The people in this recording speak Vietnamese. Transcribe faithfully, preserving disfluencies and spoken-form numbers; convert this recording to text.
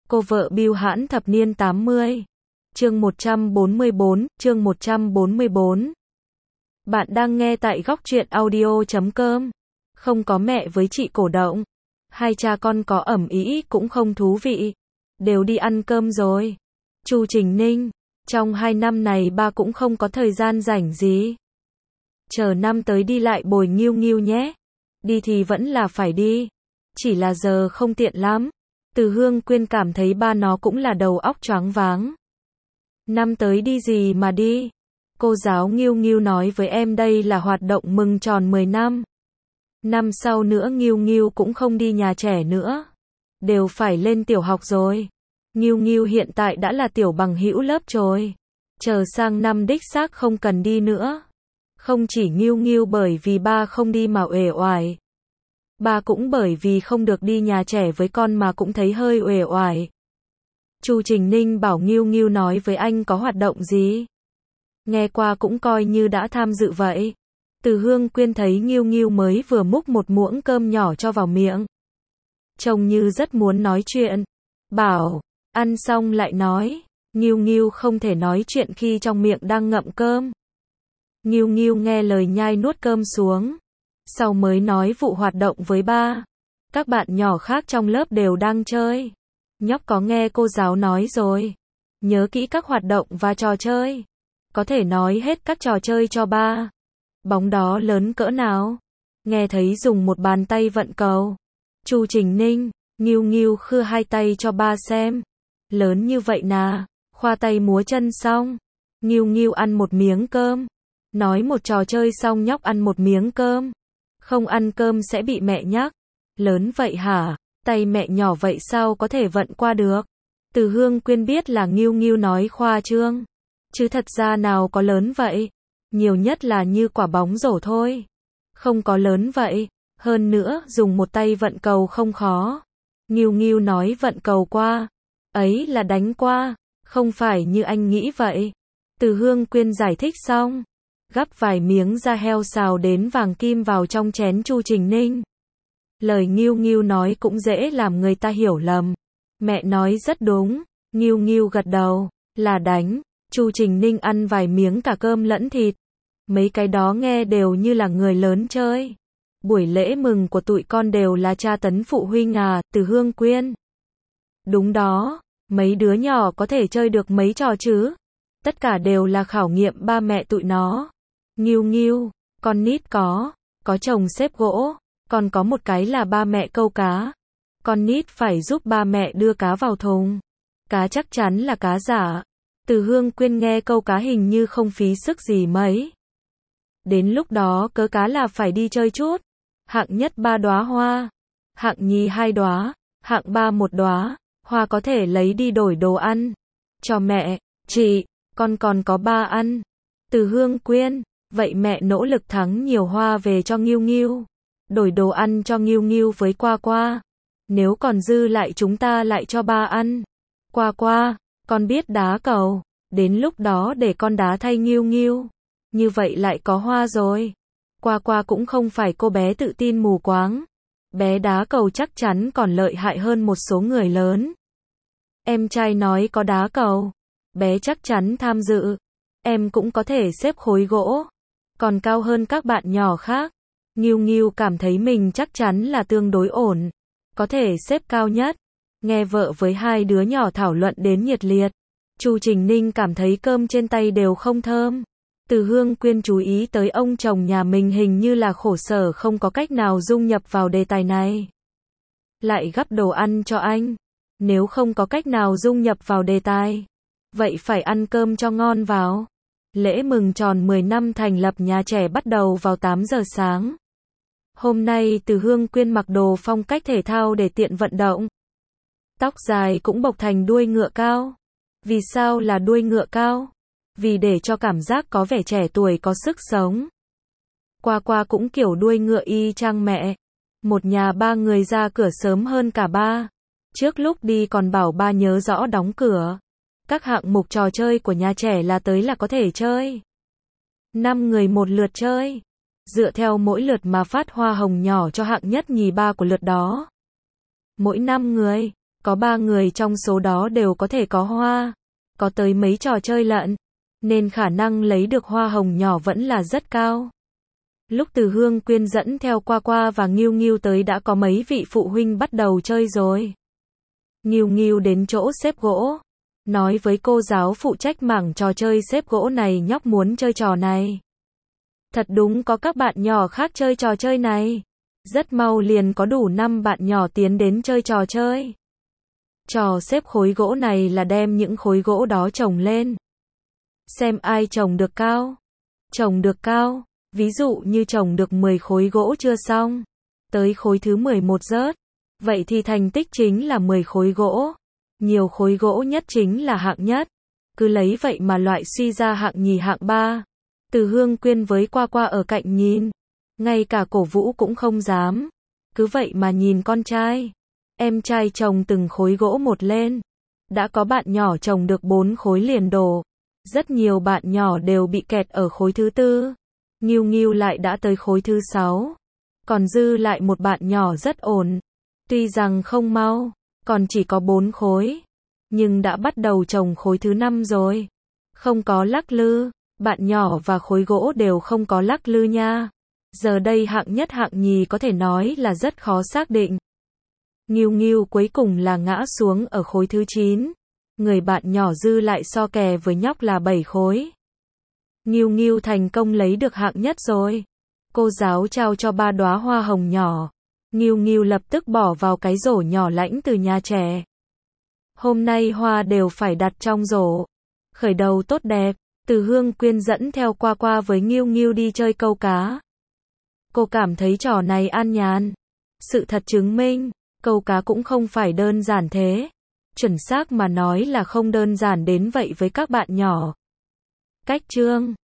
Cô vợ bưu hãn thập niên tám mươi. Chương một trăm bốn mươi bốn, chương một trăm bốn mươi bốn. Bạn đang nghe tại góc truyện audio chấm com. Không có mẹ với chị cổ động. Hai cha con có ẩm ý cũng không thú vị. Đều đi ăn cơm rồi. Chu Trình Ninh, trong hai năm này ba cũng không có thời gian rảnh gì. Chờ năm tới đi lại bồi Nghiêu Nghiêu nhé. Đi thì vẫn là phải đi. Chỉ là giờ không tiện lắm. Từ Hương Quyên cảm thấy ba nó cũng là đầu óc choáng váng. Năm tới đi gì mà đi? Cô giáo Nghiêu Nghiêu nói với em đây là hoạt động mừng tròn mười năm. Năm sau nữa Nghiêu Nghiêu cũng không đi nhà trẻ nữa. Đều phải lên tiểu học rồi. Nghiêu Nghiêu hiện tại đã là tiểu bằng hữu lớp rồi. Chờ sang năm đích xác không cần đi nữa. Không chỉ Nghiêu Nghiêu bởi vì ba không đi mà uể oải. Ba cũng bởi vì không được đi nhà trẻ với con mà cũng thấy hơi uể oải. Chu Trình Ninh bảo Nghiêu Nghiêu nói với anh có hoạt động gì. Nghe qua cũng coi như đã tham dự vậy. Từ Hương Quyên thấy Nghiêu Nghiêu mới vừa múc một muỗng cơm nhỏ cho vào miệng. Trông như rất muốn nói chuyện. Bảo, ăn xong lại nói. Nghiêu Nghiêu không thể nói chuyện khi trong miệng đang ngậm cơm. Nghiêu Nghiêu nghe lời nhai nuốt cơm xuống. Sau mới nói vụ hoạt động với ba. Các bạn nhỏ khác trong lớp đều đang chơi. Nhóc có nghe cô giáo nói rồi. Nhớ kỹ các hoạt động và trò chơi. Có thể nói hết các trò chơi cho ba. Bóng đó lớn cỡ nào? Nghe thấy dùng một bàn tay vận cầu. Chu Trình Ninh, Nghiêu Nghiêu khư hai tay cho ba xem. Lớn như vậy nà, khoa tay múa chân xong. Nghiêu Nghiêu ăn một miếng cơm. Nói một trò chơi xong nhóc ăn một miếng cơm. Không ăn cơm sẽ bị mẹ nhắc. Lớn vậy hả? Tay mẹ nhỏ vậy sao có thể vận qua được? Từ Hương Quyên biết là Nghiêu Nghiêu nói khoa trương. Chứ thật ra nào có lớn vậy. Nhiều nhất là như quả bóng rổ thôi. Không có lớn vậy. Hơn nữa, dùng một tay vận cầu không khó. Nghiêu Nghiêu nói vận cầu qua. Ấy là đánh qua. Không phải như anh nghĩ vậy. Từ Hương Quyên giải thích xong. Gắp vài miếng da heo xào đến vàng kim vào trong chén Chu Trình Ninh. Lời Nghiêu Nghiêu nói cũng dễ làm người ta hiểu lầm. Mẹ nói rất đúng. Nghiêu Nghiêu gật đầu. Là đánh. Chu Trình Ninh ăn vài miếng cả cơm lẫn thịt. Mấy cái đó nghe đều như là người lớn chơi. Buổi lễ mừng của tụi con đều là tra tấn phụ huynh à, Từ Hương Quyên. Đúng đó. Mấy đứa nhỏ có thể chơi được mấy trò chứ. Tất cả đều là khảo nghiệm ba mẹ tụi nó. Nghiêu Nghiêu, con nít có, có chồng xếp gỗ, còn có một cái là ba mẹ câu cá. Con nít phải giúp ba mẹ đưa cá vào thùng. Cá chắc chắn là cá giả. Từ Hương Quyên nghe câu cá hình như không phí sức gì mấy. Đến lúc đó cớ cá là phải đi chơi chút. Hạng nhất ba đóa hoa, hạng nhì hai đóa, hạng ba một đóa. Hoa có thể lấy đi đổi đồ ăn. Cho mẹ, chị, con còn có ba ăn. Từ Hương Quyên. Vậy mẹ nỗ lực thắng nhiều hoa về cho Nghiêu Nghiêu. Đổi đồ ăn cho Nghiêu Nghiêu với Qua Qua. Nếu còn dư lại chúng ta lại cho ba ăn. Qua Qua, con biết đá cầu. Đến lúc đó để con đá thay Nghiêu Nghiêu. Như vậy lại có hoa rồi. Qua Qua cũng không phải cô bé tự tin mù quáng. Bé đá cầu chắc chắn còn lợi hại hơn một số người lớn. Em trai nói có đá cầu. Bé chắc chắn tham dự. Em cũng có thể xếp khối gỗ. Còn cao hơn các bạn nhỏ khác. Nghiêu Nghiêu cảm thấy mình chắc chắn là tương đối ổn. Có thể xếp cao nhất. Nghe vợ với hai đứa nhỏ thảo luận đến nhiệt liệt. Chu Trình Ninh cảm thấy cơm trên tay đều không thơm. Từ Hương Quyên chú ý tới ông chồng nhà mình hình như là khổ sở không có cách nào dung nhập vào đề tài này. Lại gắp đồ ăn cho anh. Nếu không có cách nào dung nhập vào đề tài. Vậy phải ăn cơm cho ngon vào. Lễ mừng tròn mười năm thành lập nhà trẻ bắt đầu vào tám giờ sáng. Hôm nay Từ Hương Quyên mặc đồ phong cách thể thao để tiện vận động. Tóc dài cũng bộc thành đuôi ngựa cao. Vì sao là đuôi ngựa cao? Vì để cho cảm giác có vẻ trẻ tuổi có sức sống. Qua Qua cũng kiểu đuôi ngựa y chang mẹ. Một nhà ba người ra cửa sớm hơn cả ba. Trước lúc đi còn bảo ba nhớ rõ đóng cửa. Các hạng mục trò chơi của nhà trẻ là tới là có thể chơi. Năm người một lượt chơi. Dựa theo mỗi lượt mà phát hoa hồng nhỏ cho hạng nhất nhì ba của lượt đó. Mỗi năm người, Có ba người trong số đó đều có thể có hoa, có tới mấy trò chơi lận, nên khả năng lấy được hoa hồng nhỏ vẫn là rất cao. Lúc Từ Hương Quyên dẫn theo Qua Qua và Nghiêu Nghiêu tới đã có mấy vị phụ huynh bắt đầu chơi rồi. Nghiêu Nghiêu đến chỗ xếp gỗ, nói với cô giáo phụ trách mảng trò chơi xếp gỗ này nhóc muốn chơi trò này. Thật đúng có các bạn nhỏ khác chơi trò chơi này. Rất mau liền có đủ năm bạn nhỏ tiến đến chơi trò chơi. Trò xếp khối gỗ này là đem những khối gỗ đó chồng lên. Xem ai chồng được cao. Chồng được cao, ví dụ như chồng được mười khối gỗ chưa xong, tới khối thứ mười một rớt. Vậy thì thành tích chính là mười khối gỗ. Nhiều khối gỗ nhất chính là hạng nhất. Cứ lấy vậy mà loại suy ra hạng nhì hạng ba. Từ Hương Quyên với Qua Qua ở cạnh nhìn. Ngay cả cổ vũ cũng không dám. Cứ vậy mà nhìn con trai. Em trai chồng từng khối gỗ một lên. Đã có bạn nhỏ chồng được bốn khối liền đổ. Rất nhiều bạn nhỏ đều bị kẹt ở khối thứ tư. Nghiêu Nghiêu lại đã tới khối thứ sáu. Còn dư lại một bạn nhỏ rất ổn. Tuy rằng không mau, còn chỉ có bốn khối. Nhưng đã bắt đầu chồng khối thứ năm rồi. Không có lắc lư. Bạn nhỏ và khối gỗ đều không có lắc lư nha. Giờ đây hạng nhất hạng nhì có thể nói là rất khó xác định. Nghiêu Nghiêu cuối cùng là ngã xuống ở khối thứ chín. Người bạn nhỏ dư lại so kè với nhóc là bảy khối. Nghiêu Nghiêu thành công lấy được hạng nhất rồi. Cô giáo trao cho ba đóa hoa hồng nhỏ. Nghiêu Nghiêu lập tức bỏ vào cái rổ nhỏ lãnh từ nhà trẻ. Hôm nay hoa đều phải đặt trong rổ. Khởi đầu tốt đẹp, Từ Hương Quyên dẫn theo Qua Qua với Nghiêu Nghiêu đi chơi câu cá. Cô cảm thấy trò này an nhàn. Sự thật chứng minh, câu cá cũng không phải đơn giản thế. Chuẩn xác mà nói là không đơn giản đến vậy với các bạn nhỏ. Cách chương